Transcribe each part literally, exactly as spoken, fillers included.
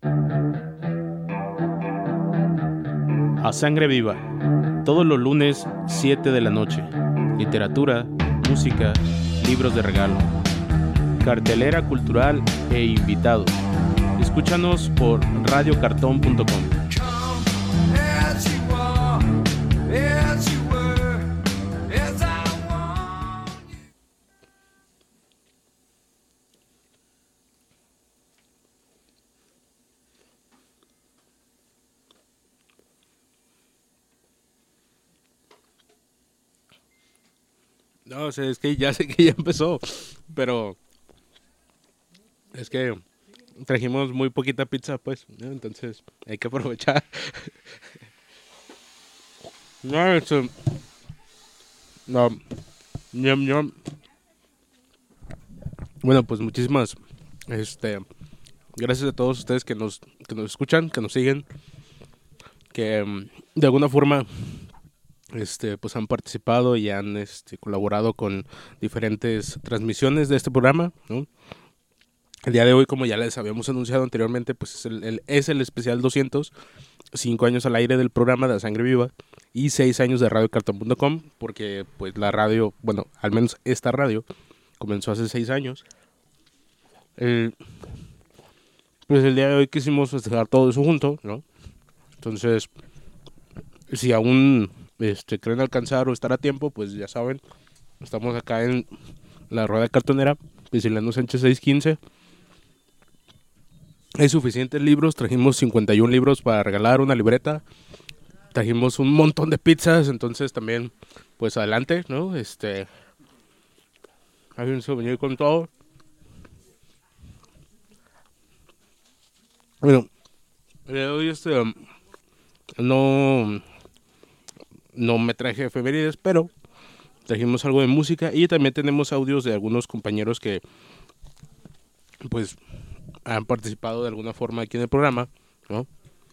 A Sangre Viva, todos los lunes, siete de la noche. Literatura, música, libros de regalo, cartelera cultural e invitados. Escúchanos por radio cartón punto com. No, o sea, es que ya sé que ya empezó, pero es que trajimos muy poquita pizza, pues, ¿no? Entonces hay que aprovechar. No, eso, no, ñam, ñam. Bueno, pues muchísimas, este, gracias a todos ustedes que nos, que nos escuchan, que nos siguen, que um, de alguna forma, este, pues han participado y han, este, colaborado con diferentes transmisiones de este programa, ¿no? El día de hoy, como ya les habíamos anunciado anteriormente, pues es el, el, es el especial doscientos, cinco años al aire del programa de A Sangre Viva y seis años de radio cartón punto com, porque pues la radio, bueno, al menos esta radio, comenzó hace seis años. Eh, pues el día de hoy quisimos festejar todo eso junto, ¿no? Entonces, si aún este, creen alcanzar o estar a tiempo, pues ya saben, estamos acá en la Rueda Cartonera, Viciliano Sánchez seiscientos quince. Hay suficientes libros, trajimos cincuenta y uno libros para regalar, una libreta, trajimos un montón de pizzas, entonces también, pues adelante, ¿no? Este, hay un souvenir con todo. Bueno, hoy este, um, no, no me traje efemérides, pero trajimos algo de música y también tenemos audios de algunos compañeros que, pues, han participado de alguna forma aquí en el programa, ¿no?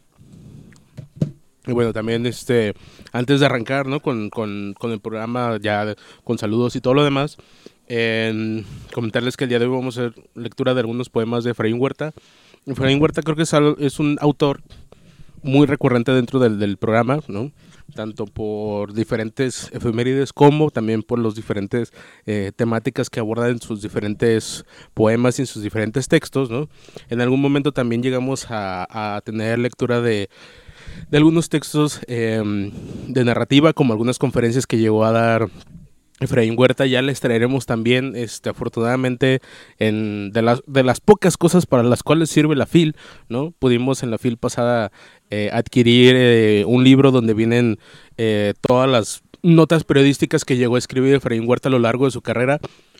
Y bueno, también este antes de arrancar, ¿no? con, con, con el programa, ya con saludos y todo lo demás, eh, comentarles que el día de hoy vamos a hacer lectura de algunos poemas de Efraín Huerta. Efraín Huerta creo que es, es un autor muy recurrente dentro del, del programa, ¿no? Tanto por diferentes efemérides como también por los diferentes eh, temáticas que abordan en sus diferentes poemas y en sus diferentes textos, ¿no? En algún momento también llegamos a, a tener lectura de, de algunos textos eh, de narrativa, como algunas conferencias que llegó a dar Efraín Huerta. Ya les traeremos también, este, afortunadamente, en, de, las, de las pocas cosas para las cuales sirve la F I L, ¿no? Pudimos en la F I L pasada eh, adquirir eh, un libro donde vienen eh, todas las notas periodísticas que llegó a escribir Efraín Huerta a lo largo de su carrera,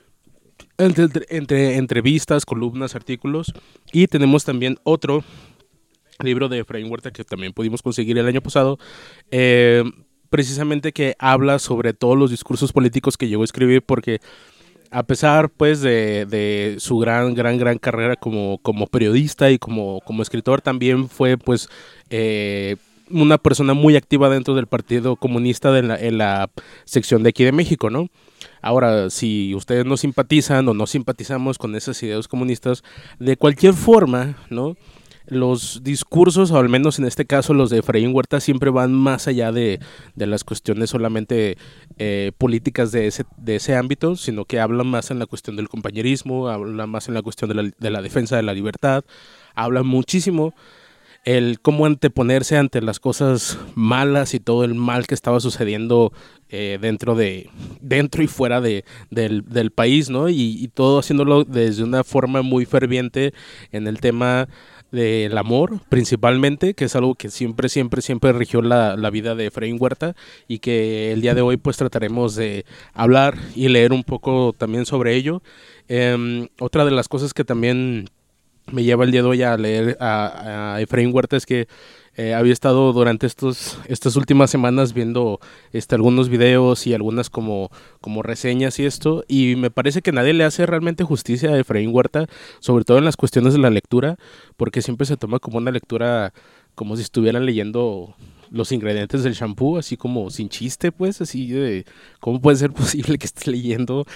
entre, entre entrevistas, columnas, artículos, y tenemos también otro libro de Efraín Huerta que también pudimos conseguir el año pasado, eh, precisamente que habla sobre todos los discursos políticos que llegó a escribir, porque a pesar pues de, de su gran, gran, gran carrera como, como periodista y como, como escritor, también fue pues eh, una persona muy activa dentro del Partido Comunista de la, en la sección de aquí de México, ¿no? Ahora, si ustedes no simpatizan o no simpatizamos con esas ideas comunistas, de cualquier forma, ¿no? Los discursos, o al menos en este caso los de Efraín Huerta, siempre van más allá de, de las cuestiones solamente eh, políticas de ese, de ese ámbito, sino que hablan más en la cuestión del compañerismo, hablan más en la cuestión de la, de la defensa de la libertad, hablan muchísimo el cómo anteponerse ante las cosas malas y todo el mal que estaba sucediendo eh, dentro de dentro y fuera de, del, del país, ¿no? Y, y todo haciéndolo desde una forma muy ferviente en el tema del amor, principalmente, que es algo que siempre, siempre, siempre rigió la, la vida de Efraín Huerta, y que el día de hoy pues trataremos de hablar y leer un poco también sobre ello. Eh, otra de las cosas que también me lleva el día de hoy a leer a, a Efraín Huerta es que eh, había estado durante estos estas últimas semanas viendo este algunos videos y algunas como, como reseñas y esto, y me parece que nadie le hace realmente justicia a Efraín Huerta, sobre todo en las cuestiones de la lectura, porque siempre se toma como una lectura como si estuvieran leyendo los ingredientes del shampoo, así como sin chiste, pues, así de cómo puede ser posible que estés leyendo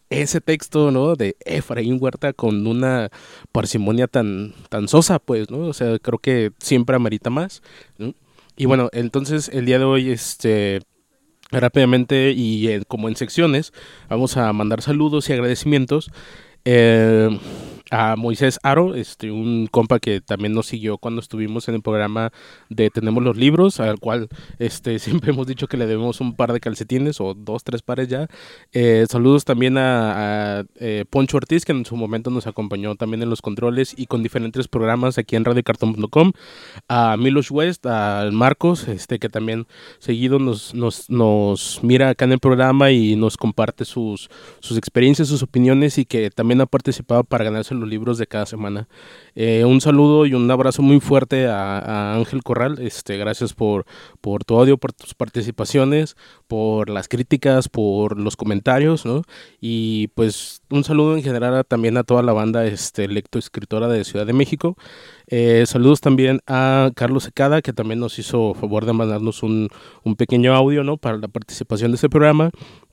ese texto, ¿no? De Efraín Huerta con una parsimonia tan, tan sosa, pues, ¿no? O sea, creo que siempre amerita más, ¿no? Y bueno, entonces el día de hoy, este, rápidamente y eh, como en secciones, vamos a mandar saludos y agradecimientos. Eh, a Moisés Aro, este, un compa que también nos siguió cuando estuvimos en el programa de Tenemos los Libros, al cual este, siempre hemos dicho que le debemos un par de calcetines o dos, tres pares ya. Eh, saludos también a, a eh, Poncho Ortiz, que en su momento nos acompañó también en los controles y con diferentes programas aquí en radio cartón punto com. A Milos West, a Marcos, este, que también seguido nos, nos, nos mira acá en el programa y nos comparte sus, sus experiencias, sus opiniones, y que también ha participado para ganarse los libros de cada semana. Eh, un saludo y un abrazo muy fuerte a, a Ángel Corral. Este, gracias por, por tu audio, por tus participaciones, por las críticas, por los comentarios, ¿no? Y pues un saludo en general a, también a toda la banda este, lectoescritora de Ciudad de México. Eh, saludos también a Carlos Secada, que también nos hizo favor de mandarnos un, un pequeño audio, ¿no? Para la participación de este programa.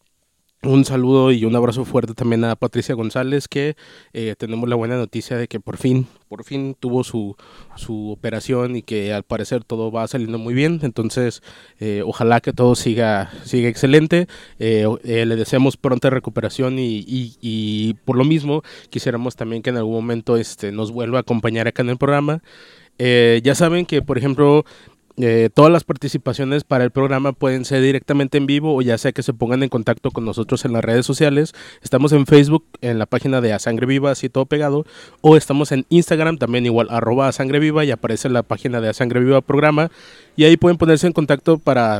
Un saludo y un abrazo fuerte también a Patricia González, que eh, tenemos la buena noticia de que por fin, por fin tuvo su, su operación y que al parecer todo va saliendo muy bien. Entonces, eh, ojalá que todo siga, siga excelente. Eh, eh, le deseamos pronta recuperación y, y, y por lo mismo quisiéramos también que en algún momento este, nos vuelva a acompañar acá en el programa. Eh, ya saben que, por ejemplo, Eh, todas las participaciones para el programa pueden ser directamente en vivo o ya sea que se pongan en contacto con nosotros en las redes sociales. Estamos en Facebook, en la página de A Sangre Viva, así todo pegado, o estamos en Instagram, también igual, arroba A Sangre Viva, y aparece la página de A Sangre Viva Programa, y ahí pueden ponerse en contacto para,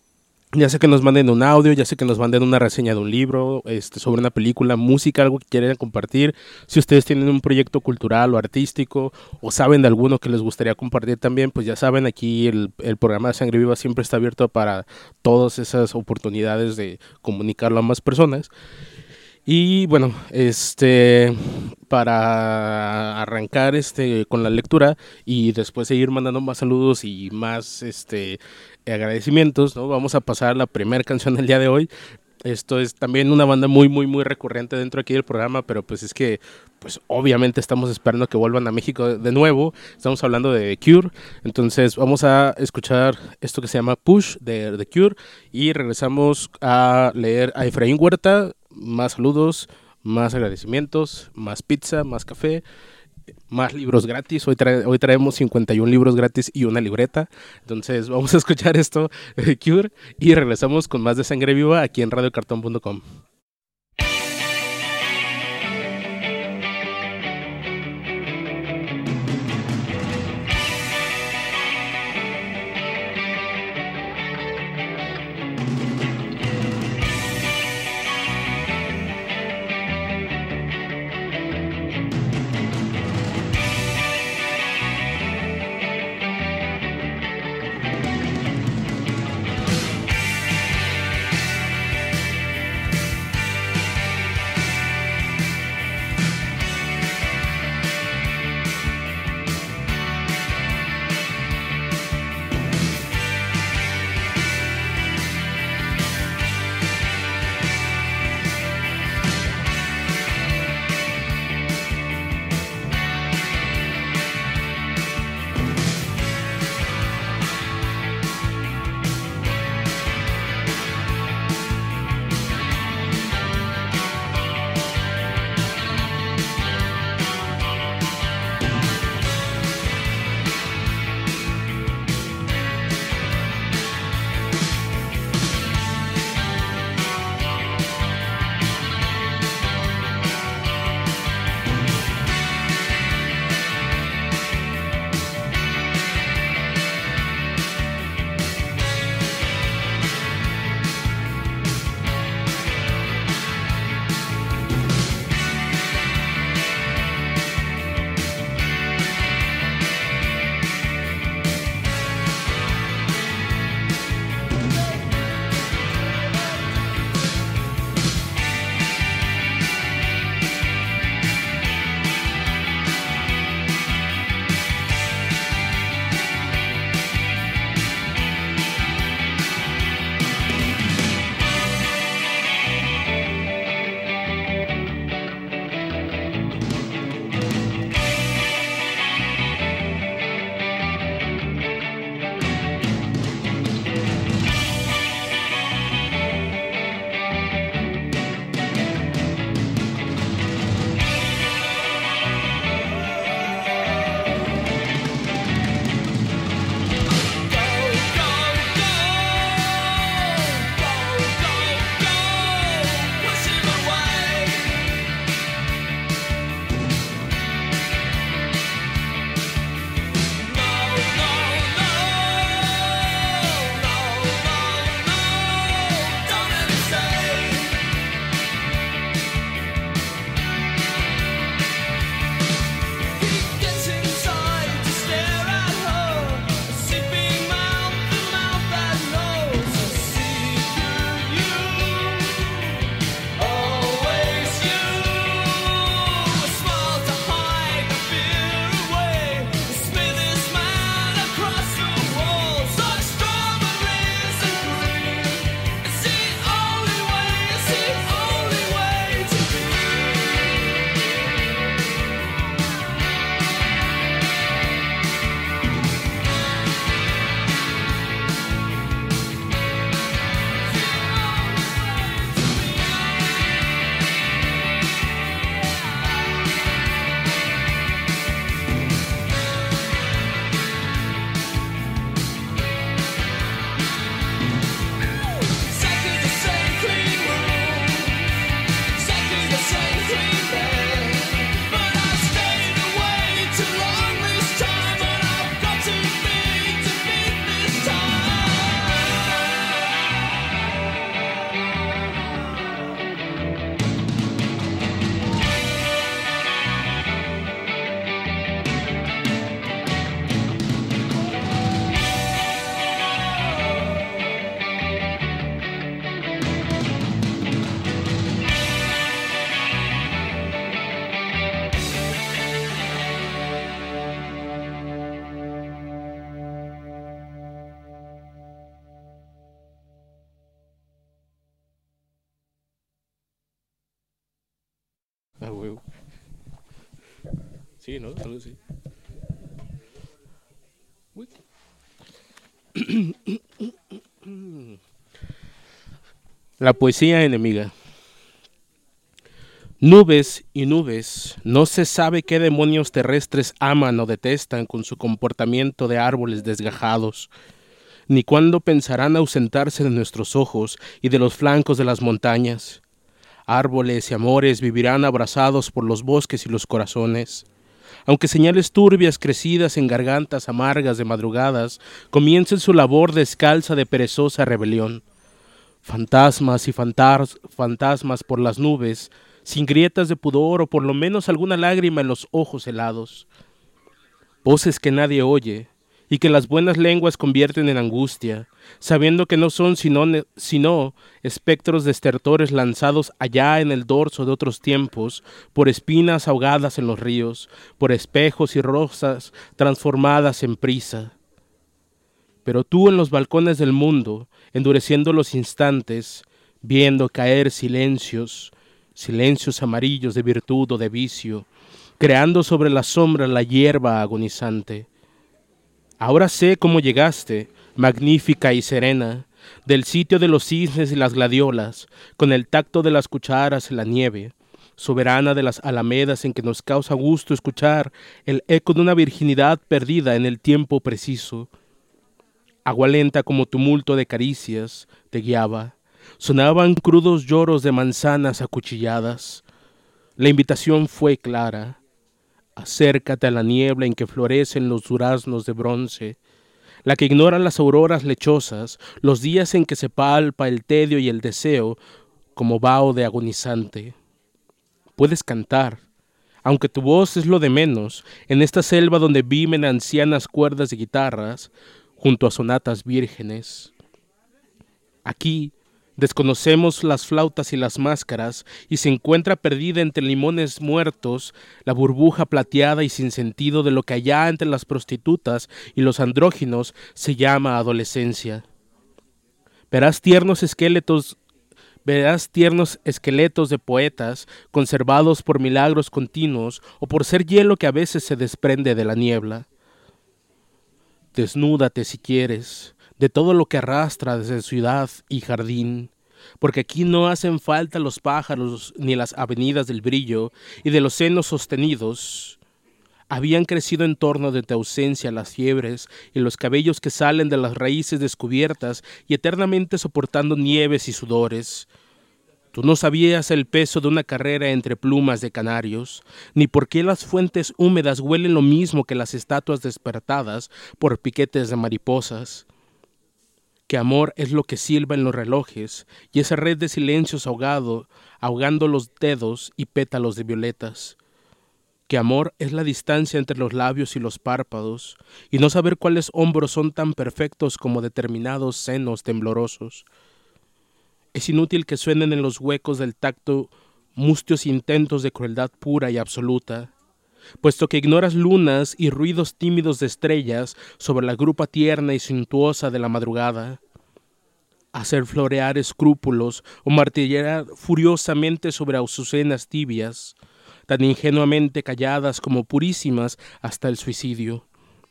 ya sea que nos manden un audio, ya sea que nos manden una reseña de un libro, este, sobre una película, música, algo que quieran compartir. Si ustedes tienen un proyecto cultural o artístico o saben de alguno que les gustaría compartir también, pues ya saben, aquí el, el programa de Sangre Viva siempre está abierto para todas esas oportunidades de comunicarlo a más personas. Y bueno, este, para arrancar este con la lectura y después seguir mandando más saludos y más este agradecimientos, ¿no? Vamos a pasar a la primera canción del día de hoy. Esto es también una banda muy muy muy recurrente dentro aquí del programa, pero pues es que pues obviamente estamos esperando que vuelvan a México de nuevo. Estamos hablando de The Cure. Entonces vamos a escuchar esto que se llama Push de The Cure y regresamos a leer a Efraín Huerta. Más saludos, más agradecimientos, más pizza, más café, más libros gratis. Hoy, trae, hoy traemos cincuenta y uno libros gratis y una libreta. Entonces vamos a escuchar esto de Cure y regresamos con más de Sangre Viva aquí en radio cartón punto com. Sí, ¿no? Algo así. Uy. La poesía enemiga. Nubes y nubes, no se sabe qué demonios terrestres aman o detestan con su comportamiento de árboles desgajados, ni cuándo pensarán ausentarse de nuestros ojos y de los flancos de las montañas. Árboles y amores vivirán abrazados por los bosques y los corazones. Aunque señales turbias crecidas en gargantas amargas de madrugadas comiencen su labor descalza de perezosa rebelión. Fantasmas y fantas- fantasmas por las nubes, sin grietas de pudor o por lo menos alguna lágrima en los ojos helados. Voces que nadie oye y que las buenas lenguas convierten en angustia, sabiendo que no son sino, ne- sino espectros destertores lanzados allá en el dorso de otros tiempos, por espinas ahogadas en los ríos, por espejos y rosas transformadas en prisa. Pero tú en los balcones del mundo, endureciendo los instantes, viendo caer silencios, silencios amarillos de virtud o de vicio, creando sobre la sombra la hierba agonizante. Ahora sé cómo llegaste, magnífica y serena, del sitio de los cisnes y las gladiolas, con el tacto de las cucharas en la nieve, soberana de las alamedas en que nos causa gusto escuchar el eco de una virginidad perdida en el tiempo preciso. Agua lenta como tumulto de caricias te guiaba. Sonaban crudos lloros de manzanas acuchilladas. La invitación fue clara. Acércate a la niebla en que florecen los duraznos de bronce, la que ignora las auroras lechosas, los días en que se palpa el tedio y el deseo como vaho de agonizante. Puedes cantar, aunque tu voz es lo de menos, en esta selva donde viven ancianas cuerdas de guitarras, junto a sonatas vírgenes. Aquí desconocemos las flautas y las máscaras y se encuentra perdida entre limones muertos la burbuja plateada y sin sentido de lo que allá entre las prostitutas y los andróginos se llama adolescencia. Verás tiernos esqueletos Verás tiernos esqueletos de poetas conservados por milagros continuos o por ser hielo que a veces se desprende de la niebla. Desnúdate si quieres de todo lo que arrastra desde ciudad y jardín, porque aquí no hacen falta los pájaros ni las avenidas del brillo y de los senos sostenidos. Habían crecido en torno de tu ausencia las fiebres y los cabellos que salen de las raíces descubiertas y eternamente soportando nieves y sudores. Tú no sabías el peso de una carrera entre plumas de canarios, ni por qué las fuentes húmedas huelen lo mismo que las estatuas despertadas por piquetes de mariposas. Que amor es lo que silba en los relojes, y esa red de silencios ahogado, ahogando los dedos y pétalos de violetas. Que amor es la distancia entre los labios y los párpados, y no saber cuáles hombros son tan perfectos como determinados senos temblorosos. Es inútil que suenen en los huecos del tacto mustios intentos de crueldad pura y absoluta, puesto que ignoras lunas y ruidos tímidos de estrellas sobre la grupa tierna y suntuosa de la madrugada. Hacer florear escrúpulos o martillear furiosamente sobre azucenas tibias, tan ingenuamente calladas como purísimas hasta el suicidio.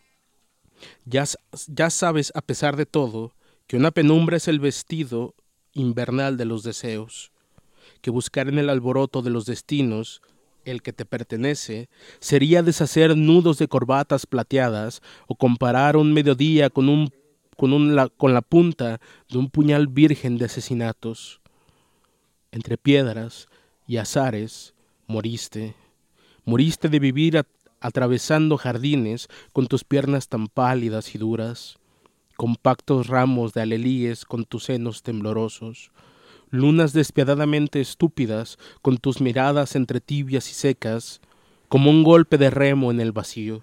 Ya, ya sabes, a pesar de todo, que una penumbra es el vestido invernal de los deseos, que buscar en el alboroto de los destinos el que te pertenece sería deshacer nudos de corbatas plateadas o comparar un mediodía con, un, con, un, la, con la punta de un puñal virgen de asesinatos. Entre piedras y azares moriste, moriste de vivir a, atravesando jardines con tus piernas tan pálidas y duras, compactos ramos de alelíes con tus senos temblorosos, lunas despiadadamente estúpidas con tus miradas entre tibias y secas, como un golpe de remo en el vacío.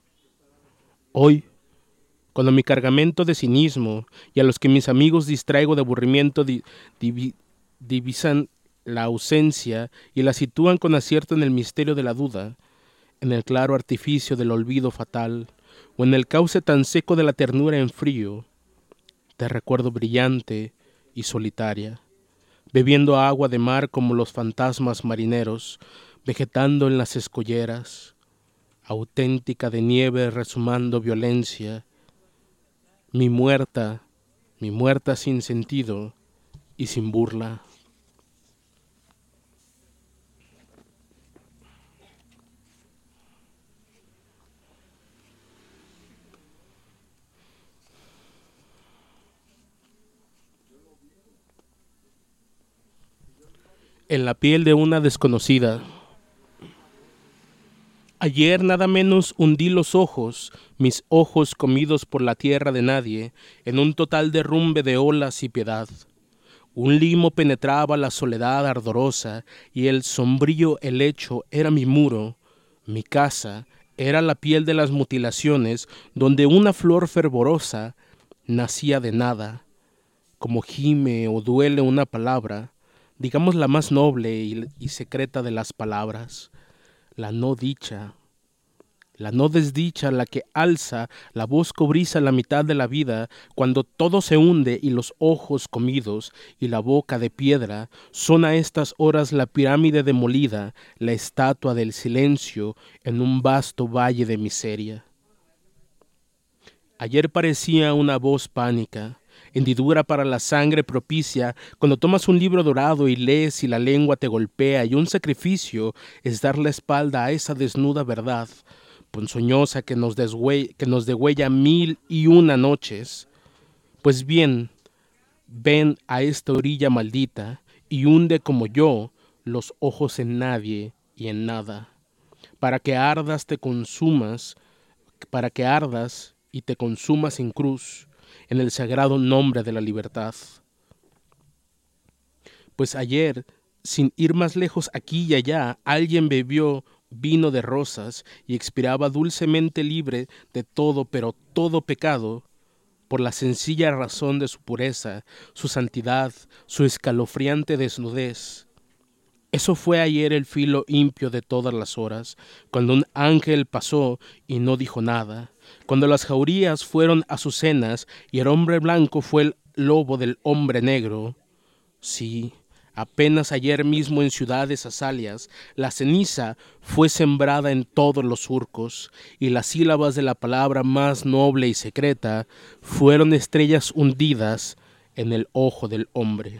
Hoy, cuando mi cargamento de cinismo y a los que mis amigos distraigo de aburrimiento di, divi, divisan la ausencia y la sitúan con acierto en el misterio de la duda, en el claro artificio del olvido fatal, o en el cauce tan seco de la ternura en frío, te recuerdo brillante y solitaria, bebiendo agua de mar como los fantasmas marineros, vegetando en las escolleras, auténtica de nieve resumando violencia, mi muerta, mi muerta sin sentido y sin burla. En la piel de una desconocida. Ayer nada menos hundí los ojos, mis ojos comidos por la tierra de nadie, en un total derrumbe de olas y piedad. Un limo penetraba la soledad ardorosa y el sombrío helecho era mi muro, mi casa era la piel de las mutilaciones donde una flor fervorosa nacía de nada, como gime o duele una palabra, digamos la más noble y, y secreta de las palabras, la no dicha, la no desdicha, la que alza la voz cobriza la mitad de la vida, cuando todo se hunde y los ojos comidos y la boca de piedra son a estas horas la pirámide demolida, la estatua del silencio en un vasto valle de miseria. Ayer parecía una voz pánica, hendidura para la sangre propicia, cuando tomas un libro dorado y lees y la lengua te golpea, y un sacrificio es dar la espalda a esa desnuda verdad, ponzoñosa que nos, deshue- que nos degüella mil y una noches. Pues bien, ven a esta orilla maldita y hunde como yo los ojos en nadie y en nada, para que ardas te consumas, para que ardas y te consumas en cruz, en el sagrado nombre de la libertad. Pues ayer, sin ir más lejos aquí y allá, alguien bebió vino de rosas y expiraba dulcemente libre de todo, pero todo pecado, por la sencilla razón de su pureza, su santidad, su escalofriante desnudez. Eso fue ayer el filo impio de todas las horas, cuando un ángel pasó y no dijo nada, cuando las jaurías fueron azucenas y el hombre blanco fue el lobo del hombre negro. Sí, apenas ayer mismo en ciudades asalias, la ceniza fue sembrada en todos los surcos, y las sílabas de la palabra más noble y secreta fueron estrellas hundidas en el ojo del hombre.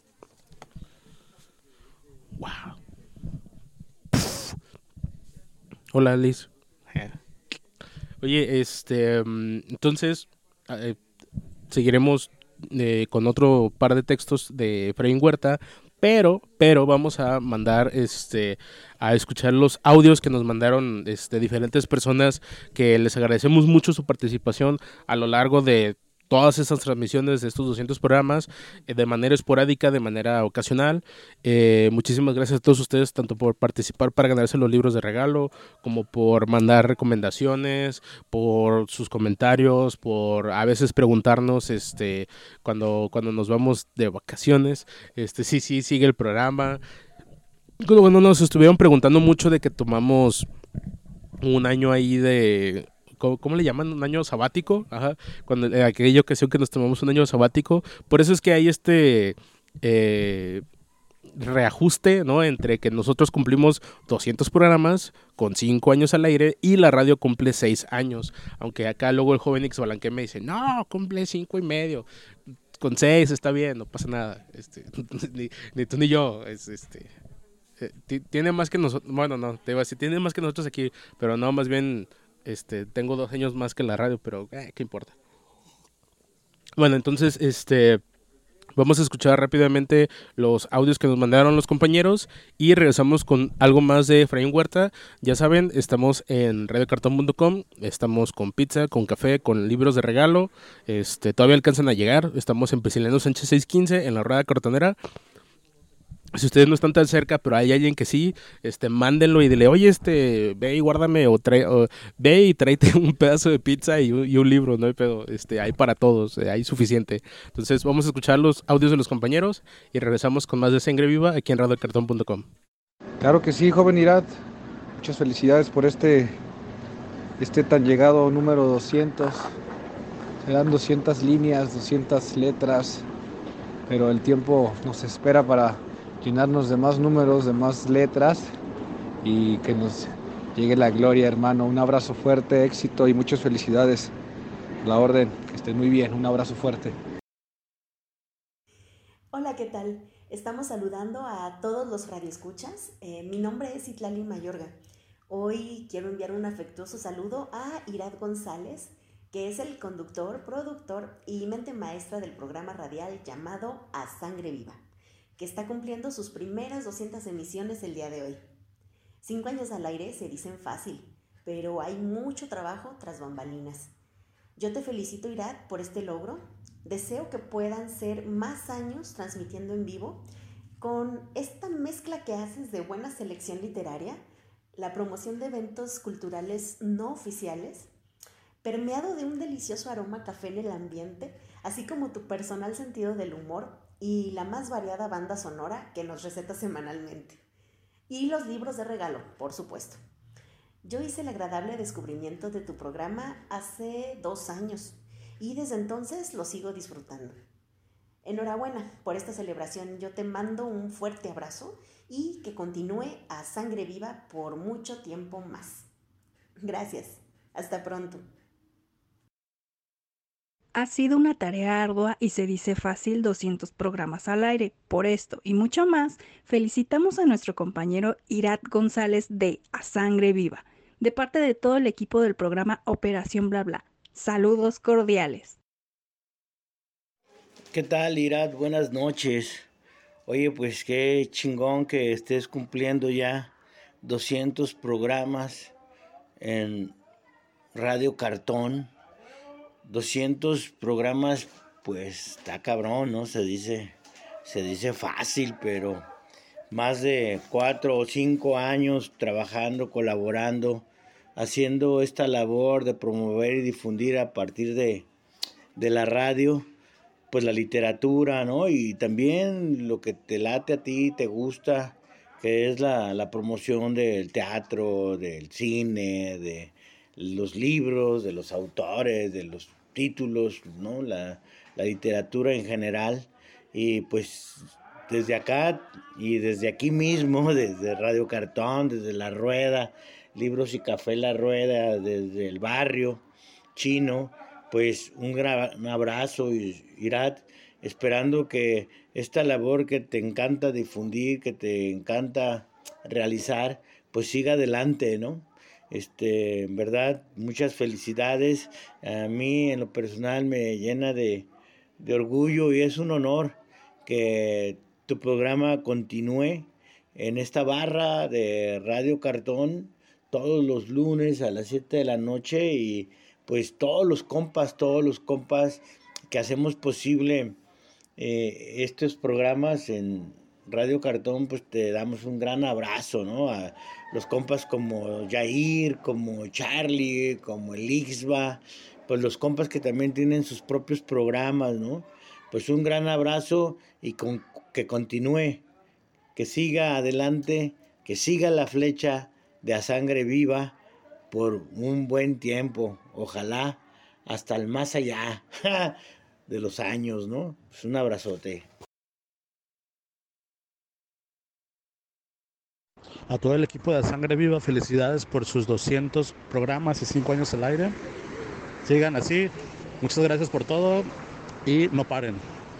Wow. Pff. Hola, Liz. Oye, este, mm, entonces eh, seguiremos eh, con otro par de textos de Efraín Huerta, pero, pero vamos a mandar este a escuchar los audios que nos mandaron este, diferentes personas, que les agradecemos mucho su participación a lo largo de todas estas transmisiones de estos doscientos programas, eh, de manera esporádica, de manera ocasional. Eh, muchísimas gracias a todos ustedes, tanto por participar para ganarse los libros de regalo, como por mandar recomendaciones, por sus comentarios, por a veces preguntarnos este cuando, cuando nos vamos de vacaciones, este sí, sí, sigue el programa. Bueno, nos estuvieron preguntando mucho de que tomamos un año ahí de... ¿Cómo, cómo le llaman? Un año sabático. Ajá. Cuando, en aquella ocasión que nos tomamos un año sabático. Por eso es que hay este eh, reajuste, ¿no? Entre que nosotros cumplimos doscientos programas con cinco años al aire y la radio cumple seis años. Aunque acá luego el joven X Balanque me dice, no, cumple cinco y medio. Con seis está bien, no pasa nada. Este, ni, ni tú ni yo. Es, este, eh, tiene más que nosotros. Bueno, no, te iba a decir, tiene más que nosotros aquí. Pero no, más bien... Este, tengo dos años más que la radio, pero eh, ¿qué importa? Bueno, entonces, este, vamos a escuchar rápidamente los audios que nos mandaron los compañeros y regresamos con algo más de Efraín Huerta. Ya saben, estamos en radio cartón punto com, estamos con pizza, con café, con libros de regalo. Este, todavía alcanzan a llegar. Estamos en Prisciliano Sánchez seiscientos quince, en la Rueda Cartonera. Si ustedes no están tan cerca, pero hay alguien que sí, este, mándenlo y dile, oye, este, ve y guárdame, o, trae, o ve y tráete un pedazo de pizza y un, y un libro, no hay pedo, este, hay para todos, eh, hay suficiente. Entonces vamos a escuchar los audios de los compañeros y regresamos con más de Sangre Viva aquí en radio cartón punto com. Claro que sí, joven Irat, muchas felicidades por este, este tan llegado número doscientos. Serán doscientas líneas, doscientas letras, pero el tiempo nos espera para llenarnos de más números, de más letras, y que nos llegue la gloria, hermano. Un abrazo fuerte, éxito y muchas felicidades. La orden, que estén muy bien. Un abrazo fuerte. Hola, ¿qué tal? Estamos saludando a todos los radioescuchas. Eh, mi nombre es Itlali Mayorga. Hoy quiero enviar un afectuoso saludo a Irad González, que es el conductor, productor y mente maestra del programa radial llamado A Sangre Viva, que está cumpliendo sus primeras doscientas emisiones el día de hoy. Cinco años al aire se dicen fácil, pero hay mucho trabajo tras bambalinas. Yo te felicito, Irad, por este logro. Deseo que puedan ser más años transmitiendo en vivo con esta mezcla que haces de buena selección literaria, la promoción de eventos culturales no oficiales, permeado de un delicioso aroma a café en el ambiente, así como tu personal sentido del humor y la más variada banda sonora que nos receta semanalmente. Y los libros de regalo, por supuesto. Yo hice el agradable descubrimiento de tu programa hace dos años y desde entonces lo sigo disfrutando. Enhorabuena por esta celebración. Yo te mando un fuerte abrazo y que continúe a sangre viva por mucho tiempo más. Gracias. Hasta pronto. Ha sido una tarea ardua y se dice fácil doscientos programas al aire. Por esto y mucho más, felicitamos a nuestro compañero Irad González de A Sangre Viva, de parte de todo el equipo del programa Operación Bla Bla. Saludos cordiales. ¿Qué tal, Irad? Buenas noches. Oye, pues qué chingón que estés cumpliendo ya doscientos programas en Radio Cartón. doscientos programas, pues está cabrón, ¿no? Se dice, se dice fácil, pero más de cuatro o cinco años trabajando, colaborando, haciendo esta labor de promover y difundir a partir de, de la radio, pues la literatura, ¿no? Y también lo que te late a ti, te gusta, que es la, la promoción del teatro, del cine, de los libros, de los autores, de los títulos, ¿no? La, la literatura en general. Y pues desde acá y desde aquí mismo, desde Radio Cartón, desde La Rueda, Libros y Café La Rueda, desde el barrio chino, pues un gran abrazo, Irad, esperando que esta labor que te encanta difundir, que te encanta realizar, pues siga adelante, ¿no? Este, en verdad, muchas felicidades. A mí en lo personal me llena de, de orgullo y es un honor que tu programa continúe en esta barra de Radio Cartón todos los lunes a las siete de la noche y pues todos los compas, todos los compas que hacemos posible eh, estos programas en Radio Cartón, pues te damos un gran abrazo, ¿no? A los compas como Jair, como Charlie, como el Ixba, pues los compas que también tienen sus propios programas, ¿no? Pues un gran abrazo y con, que continúe, que siga adelante, que siga la flecha de A Sangre Viva por un buen tiempo, ojalá hasta el más allá de los años, ¿no? Pues un abrazote. A todo el equipo de A Sangre Viva, felicidades por sus doscientos programas y cinco años al aire. Sigan así, muchas gracias por todo y no paren.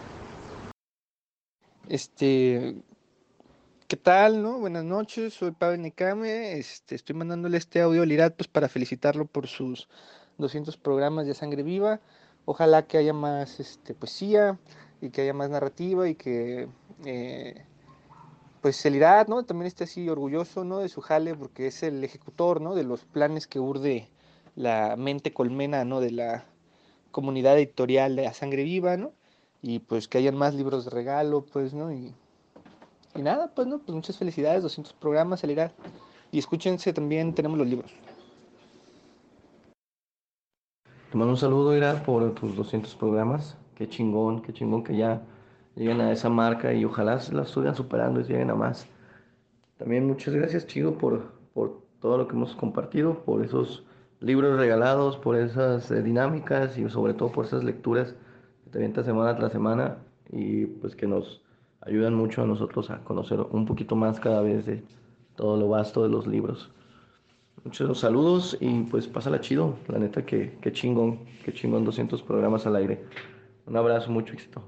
Este, ¿qué tal, no? Buenas noches, soy Pablo Necame. Este, estoy mandándole este audio al Irat pues para felicitarlo por sus doscientos programas de A Sangre Viva. Ojalá que haya más este, poesía y que haya más narrativa y que eh, pues el Irat, ¿no? También esté así orgulloso, ¿no? De su jale porque es el ejecutor, ¿no? De los planes que urde la mente colmena, ¿no? De la comunidad editorial de A Sangre Viva, ¿no? Y pues que hayan más libros de regalo, pues, ¿no? Y y nada, pues no, pues muchas felicidades, doscientos programas salirá. Y escúchense también, tenemos los libros. Te mando un saludo, Ira, por tus doscientos programas. Qué chingón, qué chingón que ya lleguen a esa marca y ojalá se la sigan superando y lleguen a más. También muchas gracias, Chido, por, por todo lo que hemos compartido, por esos libros regalados, por esas eh, dinámicas y sobre todo por esas lecturas que te avientas semana tras semana y pues que nos ayudan mucho a nosotros a conocer un poquito más cada vez de todo lo vasto de los libros. Muchos saludos y pues pásala chido. La neta que, que chingón, que chingón doscientos programas al aire. Un abrazo, mucho éxito.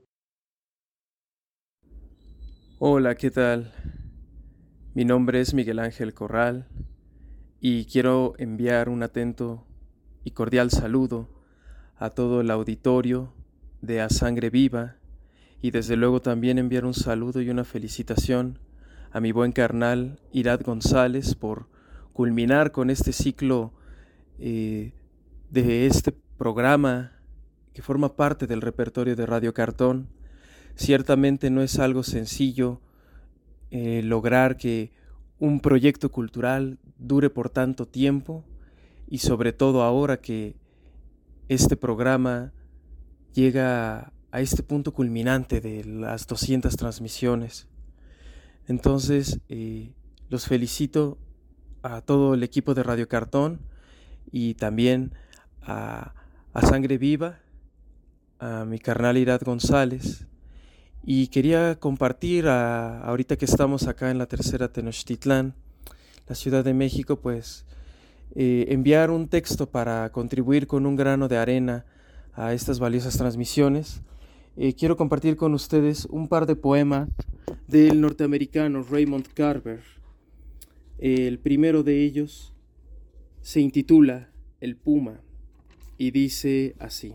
Hola, ¿qué tal? Mi nombre es Miguel Ángel Corral y quiero enviar un atento y cordial saludo a todo el auditorio de A Sangre Viva y desde luego también enviar un saludo y una felicitación a mi buen carnal Irad González por culminar con este ciclo eh, de este programa que forma parte del repertorio de Radio Cartón. Ciertamente no es algo sencillo eh, lograr que un proyecto cultural dure por tanto tiempo y sobre todo ahora que este programa llega a este punto culminante de las doscientas transmisiones. Entonces, eh, los felicito a todo el equipo de Radio Cartón y también a, a Sangre Viva, a mi carnal Irad González. Y quería compartir, a, ahorita que estamos acá en la tercera Tenochtitlán, la Ciudad de México, pues eh, enviar un texto para contribuir con un grano de arena a estas valiosas transmisiones. Eh, quiero compartir con ustedes un par de poemas del norteamericano Raymond Carver. El primero de ellos se intitula El Puma y dice así: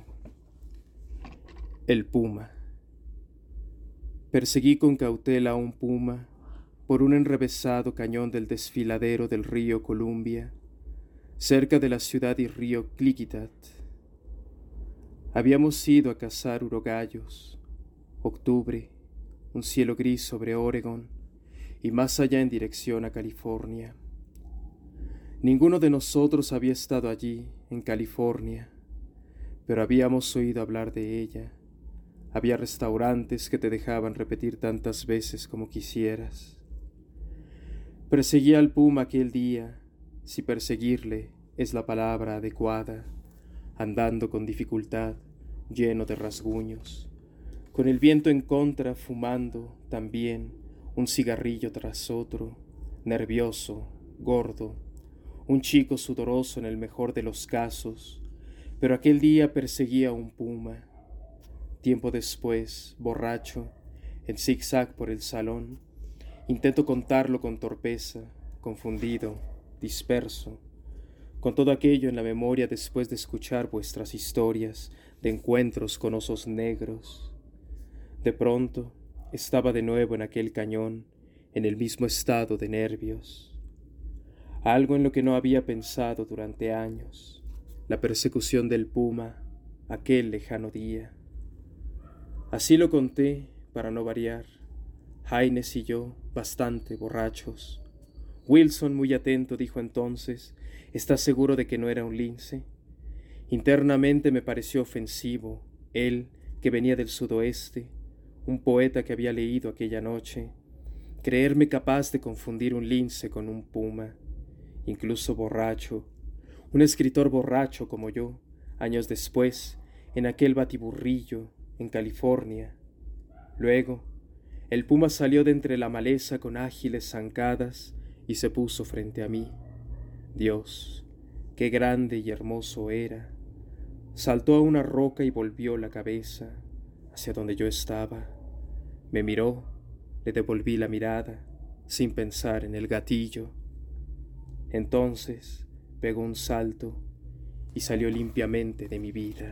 El Puma. Perseguí con cautela a un puma por un enrevesado cañón del desfiladero del río Columbia, cerca de la ciudad y río Klickitat. Habíamos ido a cazar urogallos. Octubre, un cielo gris sobre Oregon y más allá en dirección a California. Ninguno de nosotros había estado allí, en California, pero habíamos oído hablar de ella. Había restaurantes que te dejaban repetir tantas veces como quisieras. Perseguí al puma aquel día, si perseguirle es la palabra adecuada, andando con dificultad, lleno de rasguños, con el viento en contra, fumando también un cigarrillo tras otro, nervioso, gordo, un chico sudoroso en el mejor de los casos, pero aquel día perseguía a un puma. Tiempo después, borracho, en zigzag por el salón, intento contarlo con torpeza, confundido, disperso, con todo aquello en la memoria después de escuchar vuestras historias de encuentros con osos negros. De pronto, estaba de nuevo en aquel cañón, en el mismo estado de nervios. Algo en lo que no había pensado durante años, la persecución del puma, aquel lejano día. Así lo conté, para no variar, Haines y yo, bastante borrachos. Wilson, muy atento, dijo entonces: ¿Estás seguro de que no era un lince? Internamente me pareció ofensivo, él, que venía del sudoeste, un poeta que había leído aquella noche, creerme capaz de confundir un lince con un puma, incluso borracho, un escritor borracho como yo, años después, en aquel batiburrillo, en California. Luego, el puma salió de entre la maleza con ágiles zancadas y se puso frente a mí. Dios, qué grande y hermoso era. Saltó a una roca y volvió la cabeza hacia donde yo estaba. Me miró, le devolví la mirada, sin pensar en el gatillo. Entonces pegó un salto y salió limpiamente de mi vida.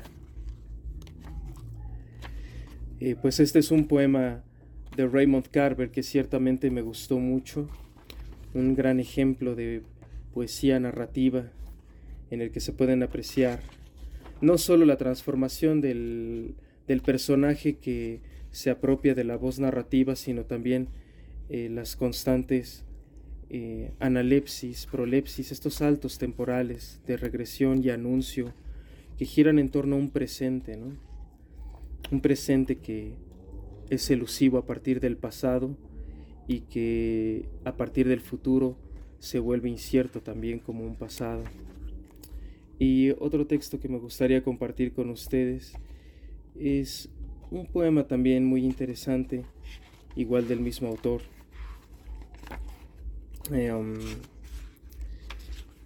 Eh, pues este es un poema de Raymond Carver que ciertamente me gustó mucho, un gran ejemplo de poesía narrativa en el que se pueden apreciar no solo la transformación del, del personaje que se apropia de la voz narrativa, sino también eh, las constantes eh, analepsis, prolepsis, estos saltos temporales de regresión y anuncio que giran en torno a un presente, ¿no? Un presente que es elusivo a partir del pasado y que a partir del futuro se vuelve incierto también como un pasado. Y otro texto que me gustaría compartir con ustedes es un poema también muy interesante, igual del mismo autor. Eh, um,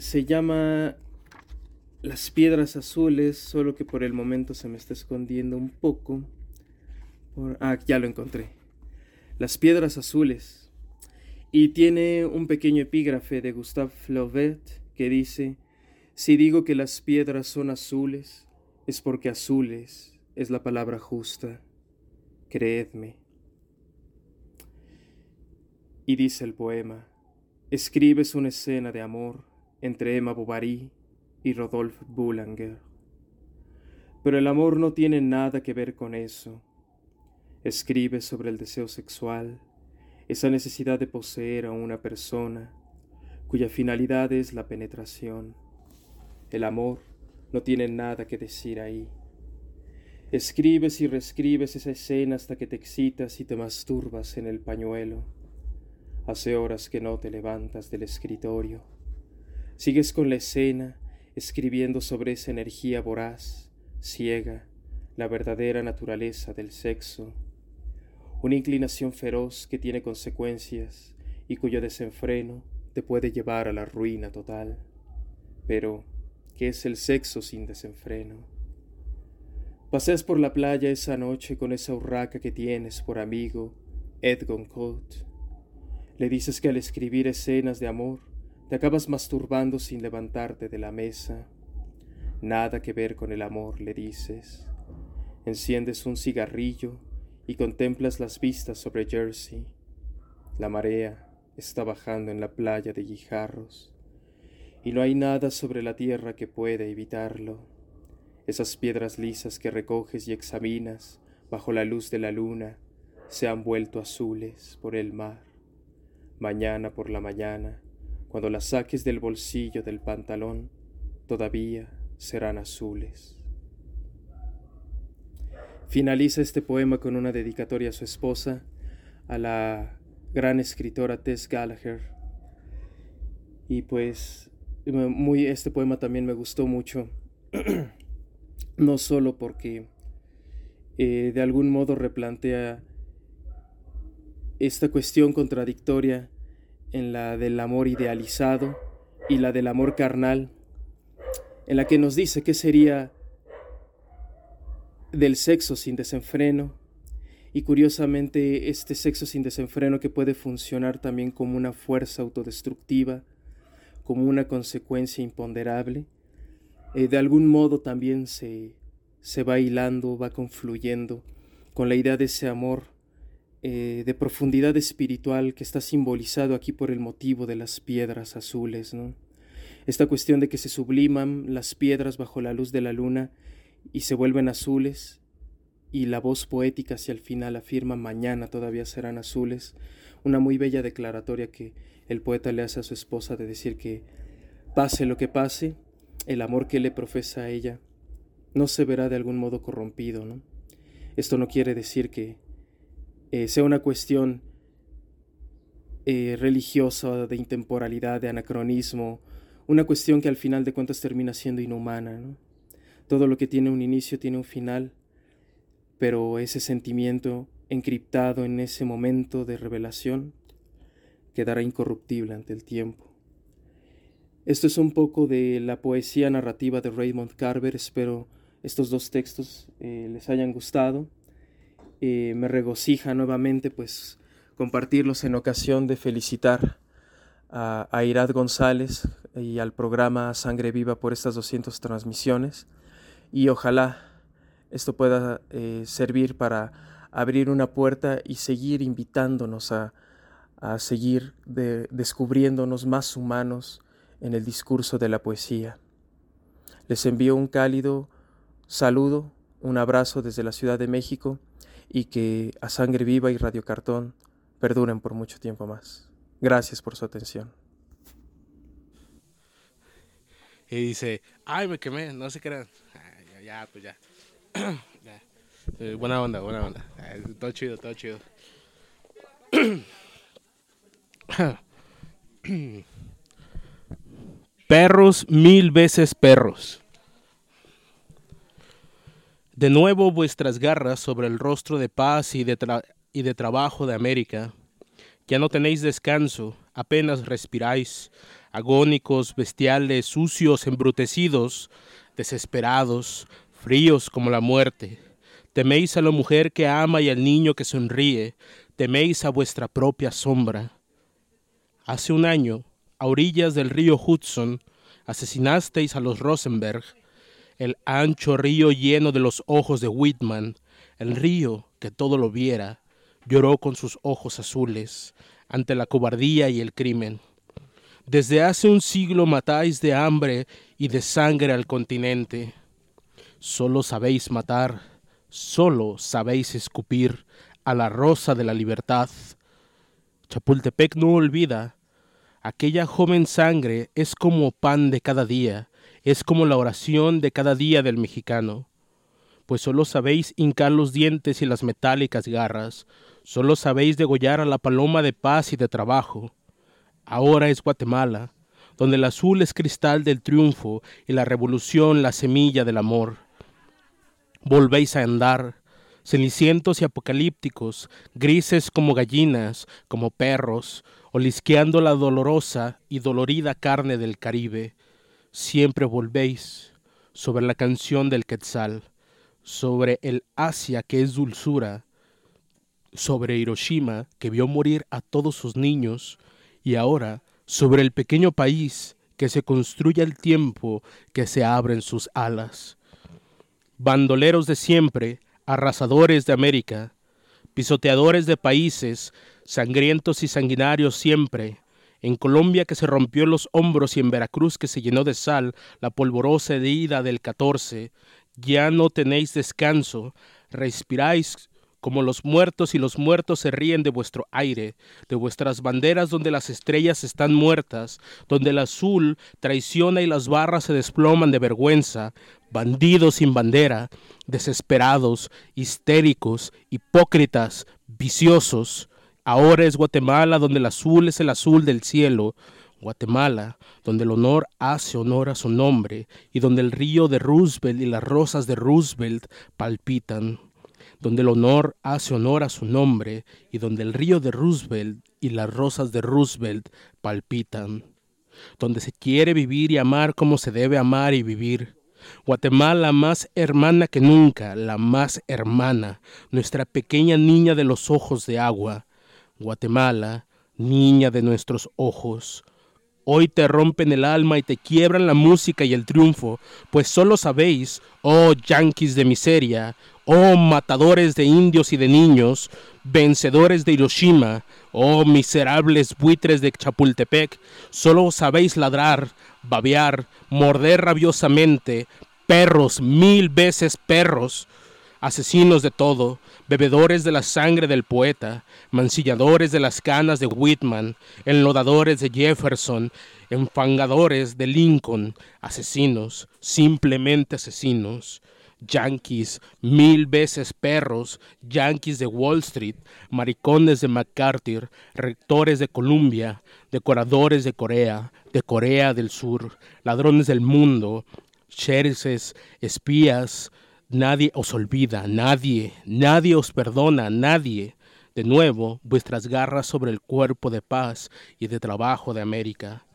se llama Las Piedras Azules, solo que por el momento se me está escondiendo un poco. Por... Ah, ya lo encontré. Las Piedras Azules. Y tiene un pequeño epígrafe de Gustave Flaubert que dice: si digo que las piedras son azules, es porque azules es la palabra justa. Creedme. Y dice el poema: escribes una escena de amor entre Emma Bovary y Rodolphe Boulanger. Pero el amor no tiene nada que ver con eso. Escribes sobre el deseo sexual, esa necesidad de poseer a una persona, cuya finalidad es la penetración. El amor no tiene nada que decir ahí. Escribes y reescribes esa escena hasta que te excitas y te masturbas en el pañuelo. Hace horas que no te levantas del escritorio. Sigues con la escena, escribiendo sobre esa energía voraz, ciega, la verdadera naturaleza del sexo. Una inclinación feroz que tiene consecuencias y cuyo desenfreno te puede llevar a la ruina total. Pero, ¿qué es el sexo sin desenfreno? Paseas por la playa esa noche con esa urraca que tienes por amigo, Ed Goncourt. Le dices que al escribir escenas de amor te acabas masturbando sin levantarte de la mesa. Nada que ver con el amor, le dices. Enciendes un cigarrillo y contemplas las vistas sobre Jersey. La marea está bajando en la playa de Guijarros y no hay nada sobre la tierra que pueda evitarlo. Esas piedras lisas que recoges y examinas bajo la luz de la luna se han vuelto azules por el mar. Mañana por la mañana, cuando las saques del bolsillo del pantalón, todavía serán azules. Finaliza este poema con una dedicatoria a su esposa, a la gran escritora Tess Gallagher. Y pues muy, este poema también me gustó mucho, no solo porque eh, de algún modo replantea esta cuestión contradictoria en la del amor idealizado y la del amor carnal, en la que nos dice qué sería del sexo sin desenfreno, y curiosamente este sexo sin desenfreno que puede funcionar también como una fuerza autodestructiva, como una consecuencia imponderable, eh, de algún modo también se, se va hilando, va confluyendo con la idea de ese amor eh, de profundidad espiritual que está simbolizado aquí por el motivo de las piedras azules, ¿no? Esta cuestión de que se subliman las piedras bajo la luz de la luna y se vuelven azules, y la voz poética hacia el final afirma: mañana todavía serán azules. Una muy bella declaratoria que el poeta le hace a su esposa, de decir que pase lo que pase, el amor que le profesa a ella no se verá de algún modo corrompido, ¿no? Esto no quiere decir que eh, sea una cuestión eh, religiosa, de intemporalidad, de anacronismo, una cuestión que al final de cuentas termina siendo inhumana, ¿no? Todo lo que tiene un inicio tiene un final, pero ese sentimiento encriptado en ese momento de revelación quedará incorruptible ante el tiempo. Esto es un poco de la poesía narrativa de Raymond Carver. Espero estos dos textos eh, les hayan gustado. Eh, me regocija nuevamente pues compartirlos en ocasión de felicitar a, a Irad González y al programa Sangre Viva por estas doscientas transmisiones. Y ojalá esto pueda eh, servir para abrir una puerta y seguir invitándonos a, a seguir de, descubriéndonos más humanos en el discurso de la poesía. Les envío un cálido saludo, un abrazo desde la Ciudad de México, y que a Sangre Viva y Radio Cartón perduren por mucho tiempo más. Gracias por su atención. Y dice: ay, me quemé, no se crean. Ay, ya, ya, pues ya. ya. Eh, buena onda, buena onda. Eh, todo chido, todo chido. Perros, mil veces perros. De nuevo vuestras garras sobre el rostro de paz y de, tra- y de trabajo de América. Ya no tenéis descanso, apenas respiráis. agónicos, bestiales, sucios, embrutecidos, desesperados, fríos como la muerte. Teméis a la mujer que ama y al niño que sonríe, teméis a vuestra propia sombra. Hace un año, a orillas del río Hudson, asesinasteis a los Rosenberg, el ancho río lleno de los ojos de Whitman, el río que todo lo viera, lloró con sus ojos azules ante la cobardía y el crimen. Desde hace un siglo matáis de hambre y de sangre al continente. Solo sabéis matar, solo sabéis escupir a la rosa de la libertad. Chapultepec no olvida. Aquella joven sangre es como pan de cada día, es como la oración de cada día del mexicano. Pues solo sabéis hincar los dientes y las metálicas garras, solo sabéis degollar a la paloma de paz y de trabajo. Ahora es Guatemala, donde el azul es cristal del triunfo y la revolución la semilla del amor. Volvéis a andar, cenicientos y apocalípticos, grises como gallinas, como perros, olisqueando la dolorosa y dolorida carne del Caribe. Siempre volvéis sobre la canción del Quetzal, sobre el Asia que es dulzura, sobre Hiroshima que vio morir a todos sus niños, y ahora sobre el pequeño país que se construye al tiempo que se abren sus alas. Bandoleros de siempre, arrasadores de América, pisoteadores de países, sangrientos y sanguinarios siempre, en Colombia que se rompió los hombros y en Veracruz que se llenó de sal la polvorosa herida del catorce, ya no tenéis descanso, respiráis como los muertos y los muertos se ríen de vuestro aire, de vuestras banderas donde las estrellas están muertas, donde el azul traiciona y las barras se desploman de vergüenza, bandidos sin bandera, desesperados, histéricos, hipócritas, viciosos. Ahora es Guatemala donde el azul es el azul del cielo, Guatemala donde el honor hace honor a su nombre y donde el río de Roosevelt y las rosas de Roosevelt palpitan, donde el honor hace honor a su nombre y donde el río de Roosevelt y las rosas de Roosevelt palpitan, donde se quiere vivir y amar como se debe amar y vivir. Guatemala más hermana que nunca, la más hermana, nuestra pequeña niña de los ojos de agua. Guatemala, niña de nuestros ojos. Hoy te rompen el alma y te quiebran la música y el triunfo, pues solo sabéis, oh yanquis de miseria, oh matadores de indios y de niños, vencedores de Hiroshima, oh miserables buitres de Chapultepec, solo sabéis ladrar, babear, morder rabiosamente, perros, mil veces perros, asesinos de todo, bebedores de la sangre del poeta, mancilladores de las canas de Whitman, enlodadores de Jefferson, enfangadores de Lincoln, asesinos, simplemente asesinos, yanquis, mil veces perros, yanquis de Wall Street, maricones de MacArthur, rectores de Columbia, decoradores de Corea, de Corea del Sur, ladrones del mundo, sheriffes, espías. Nadie os olvida, nadie, nadie os perdona, nadie. De nuevo, vuestras garras sobre el cuerpo de paz y de trabajo de América.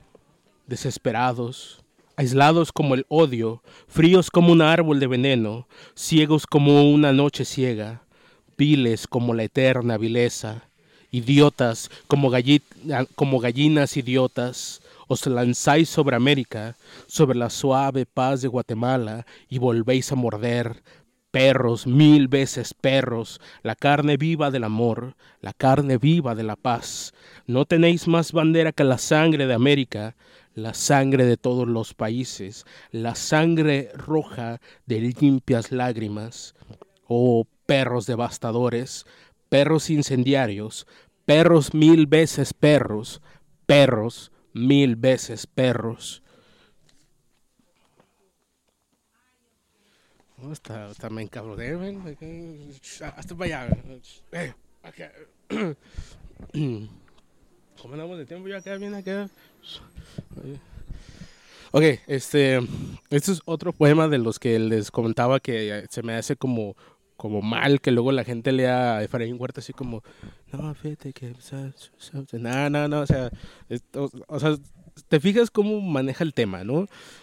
Desesperados, aislados como el odio, fríos como un árbol de veneno, ciegos como una noche ciega, viles como la eterna vileza, idiotas como, galli- como gallinas idiotas, os lanzáis sobre América, sobre la suave paz de Guatemala, y volvéis a morder, perros, mil veces perros, la carne viva del amor, la carne viva de la paz. No tenéis más bandera que la sangre de América, la sangre de todos los países, la sangre roja de limpias lágrimas. Oh, perros devastadores, perros incendiarios, perros mil veces perros, perros mil veces perros. Oh, está, está me encabroné, ven. Hasta para allá. Eh, acá. ¿Cómo andamos de tiempo? Ya acá viene acá. Ok, este, este es otro poema de los que les comentaba que se me hace como, como mal que luego la gente lea a Efraín Huerta así como, no, fíjate que, no, no, no, o sea, esto, o sea, te fijas cómo maneja el tema, ¿no?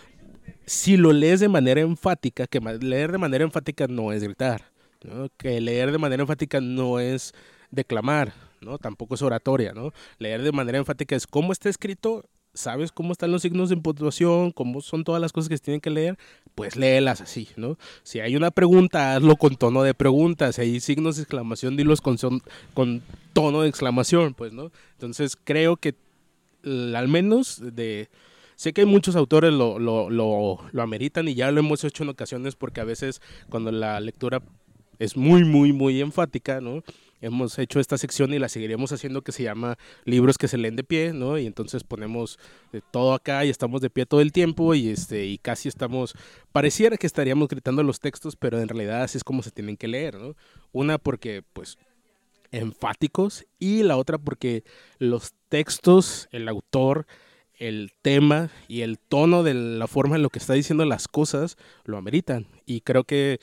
Si lo lees de manera enfática, que leer de manera enfática no es gritar, ¿no? Que leer de manera enfática no es declamar, ¿no? Tampoco es oratoria, ¿no? Leer de manera enfática es cómo está escrito, sabes cómo están los signos de puntuación, cómo son todas las cosas que se tienen que leer, pues léelas así, ¿no? Si hay una pregunta, hazlo con tono de pregunta, si hay signos de exclamación, dilos con, son, con tono de exclamación, pues, ¿no? Entonces creo que al menos de... Sé que muchos autores lo, lo, lo, lo ameritan y ya lo hemos hecho en ocasiones porque a veces cuando la lectura es muy, muy, muy enfática, ¿no? Hemos hecho esta sección y la seguiremos haciendo que se llama libros que se leen de pie, ¿no? Y entonces ponemos todo acá y estamos de pie todo el tiempo y, este, y casi estamos, pareciera que estaríamos gritando los textos, pero en realidad así es como se tienen que leer, ¿no? Una porque, pues, enfáticos y la otra porque los textos, el autor, el tema y el tono de la forma en lo que está diciendo las cosas lo ameritan. Y creo que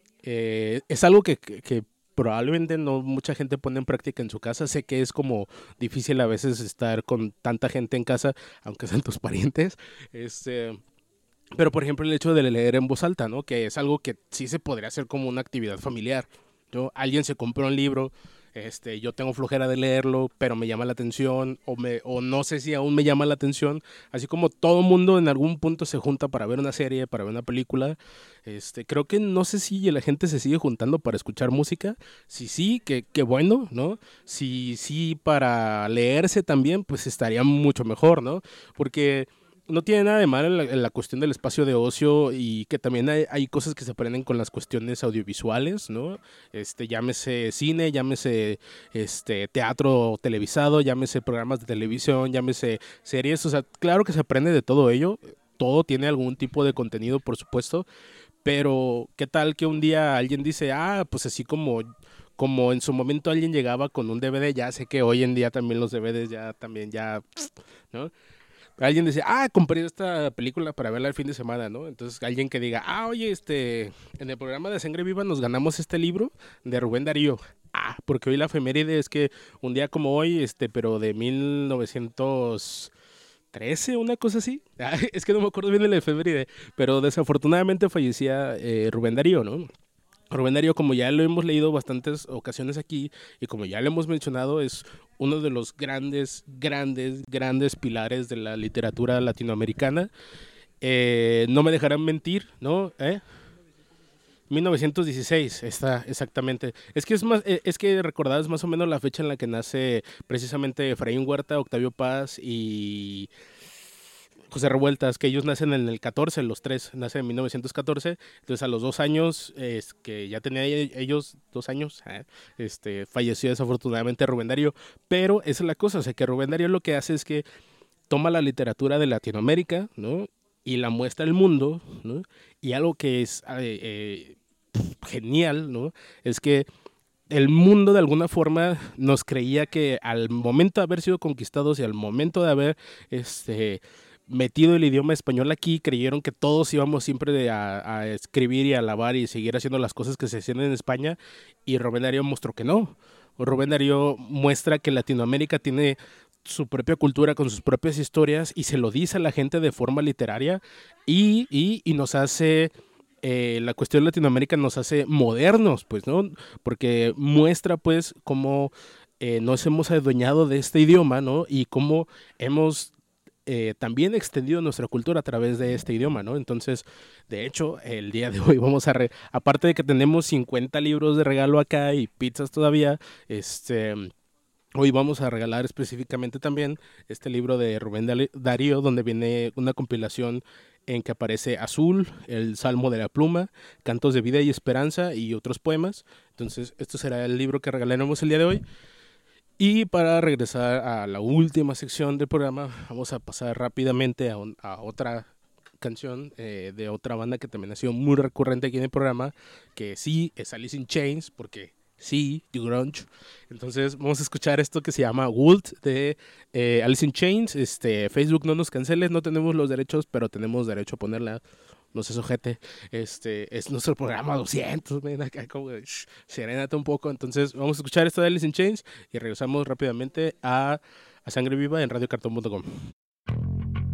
eh, es algo que, que, que probablemente no mucha gente pone en práctica en su casa. Sé que es como difícil a veces estar con tanta gente en casa, aunque sean tus parientes. Este, pero por ejemplo el hecho de leer en voz alta, ¿no? Que es algo que sí se podría hacer como una actividad familiar, ¿no? Alguien se compró un libro. Este, yo tengo flojera de leerlo, pero me llama la atención, o, me, o no sé si aún me llama la atención, así como todo mundo en algún punto se junta para ver una serie, para ver una película, este, creo que no sé si la gente se sigue juntando para escuchar música, si sí, que, que bueno, ¿no? Si sí para leerse también, pues estaría mucho mejor, ¿no? Porque no tiene nada de mal en la, en la cuestión del espacio de ocio y que también hay, hay cosas que se aprenden con las cuestiones audiovisuales, ¿no? Este, llámese cine, llámese este, teatro televisado, llámese programas de televisión, llámese series, o sea, claro que se aprende de todo ello, todo tiene algún tipo de contenido, por supuesto, pero ¿qué tal que un día alguien dice, ah, pues así como... como en su momento alguien llegaba con un D V D, ya sé que hoy en día también los D V Ds ya también ya, ¿no? Alguien dice, ah, compré esta película para verla el fin de semana, ¿no? Entonces alguien que diga, ah, oye, este, en el programa de Sangre Viva nos ganamos este libro de Rubén Darío. Ah, porque hoy la efeméride es que un día como hoy, este, pero de mil novecientos trece, una cosa así. Ah, es que no me acuerdo bien de la efeméride, pero desafortunadamente fallecía eh, Rubén Darío, ¿no? Rubén Darío, como ya lo hemos leído bastantes ocasiones aquí y como ya lo hemos mencionado, es uno de los grandes, grandes, grandes pilares de la literatura latinoamericana. Eh, no me dejarán mentir, ¿no? ¿Eh? mil novecientos dieciséis, está exactamente. Es que es más, es que recordabas más o menos la fecha en la que nace precisamente Efraín Huerta, Octavio Paz y José Revueltas, que ellos nacen en el catorce, los tres nacen en mil novecientos catorce, entonces a los dos años, eh, que ya tenían ellos dos años, eh, este, falleció desafortunadamente Rubén Darío, pero esa es la cosa, o sea que Rubén Darío lo que hace es que toma la literatura de Latinoamérica, ¿no? Y la muestra al mundo, ¿no? Y algo que es eh, eh, genial, ¿no? Es que el mundo de alguna forma nos creía que al momento de haber sido conquistados y al momento de haber este, metido el idioma español aquí, creyeron que todos íbamos siempre a, a escribir y a alabar y seguir haciendo las cosas que se hacían en España, y Rubén Darío mostró que no. Rubén Darío muestra que Latinoamérica tiene su propia cultura con sus propias historias y se lo dice a la gente de forma literaria y, y, y nos hace... Eh, la cuestión de Latinoamérica nos hace modernos, pues, ¿no? Porque muestra, pues, cómo eh, nos hemos adueñado de este idioma, ¿no? Y cómo hemos eh, también extendido nuestra cultura a través de este idioma, ¿no? Entonces, de hecho, el día de hoy vamos a... Re- aparte de que tenemos cincuenta libros de regalo acá y pizzas todavía, este... Hoy vamos a regalar específicamente también este libro de Rubén Darío, donde viene una compilación en que aparece Azul, el Salmo de la Pluma, Cantos de Vida y Esperanza y otros poemas. Entonces, esto será el libro que regalaremos el día de hoy. Y para regresar a la última sección del programa, vamos a pasar rápidamente a, un, a otra canción eh, de otra banda que también ha sido muy recurrente aquí en el programa, que sí es Alice in Chains, porque... sí, The Grunge. Entonces vamos a escuchar esto que se llama Would de eh, Alice in Chains. Este, Facebook no nos canceles, no tenemos los derechos, pero tenemos derecho a ponerla. No seas ojete. Este, es nuestro programa doscientos, ven acá como shh, serénate un poco. Entonces vamos a escuchar esto de Alice in Chains y regresamos rápidamente a, a Sangre Viva en radio cartón punto com.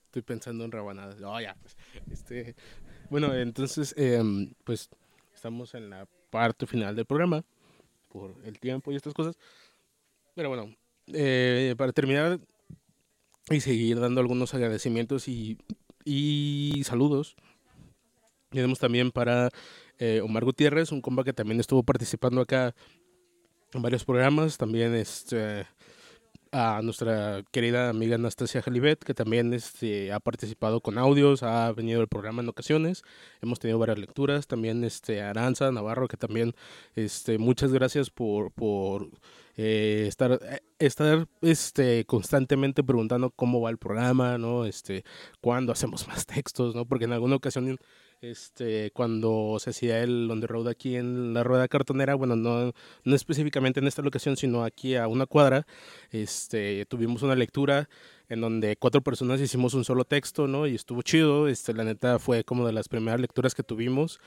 Estoy pensando en rebanadas. Oh, ya, pues, este, bueno, entonces, eh, pues estamos en la parte final del programa por el tiempo y estas cosas. Pero bueno, eh, para terminar y seguir dando algunos agradecimientos y, y saludos, tenemos también para eh, Omar Gutiérrez, un compa que también estuvo participando acá en varios programas. También este, a nuestra querida amiga Anastasia Jalivet, que también este, ha participado con audios, ha venido al programa en ocasiones. Hemos tenido varias lecturas. También este, Aranza Navarro, que también este, muchas gracias por, por eh, estar, estar este, constantemente preguntando cómo va el programa, ¿no? Este, cuándo hacemos más textos, ¿no? Porque en alguna ocasión... Este, cuando se hacía el on the road aquí en la rueda cartonera, bueno, no, no específicamente en esta locación, sino aquí a una cuadra, este, tuvimos una lectura en donde cuatro personas hicimos un solo texto, ¿no? Y estuvo chido, este, la neta fue como de las primeras lecturas que tuvimos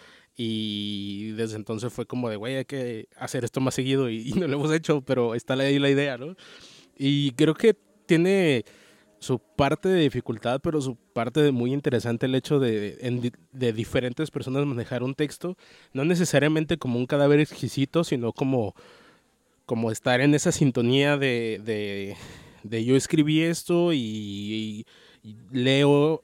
y desde entonces fue como de, güey, hay que hacer esto más seguido y, y no lo hemos hecho, pero está ahí la idea, ¿no? Y creo que tiene... su parte de dificultad, pero su parte de muy interesante el hecho de, de, de diferentes personas manejar un texto, no necesariamente como un cadáver exquisito, sino como, como estar en esa sintonía de, de, de yo escribí esto y, y leo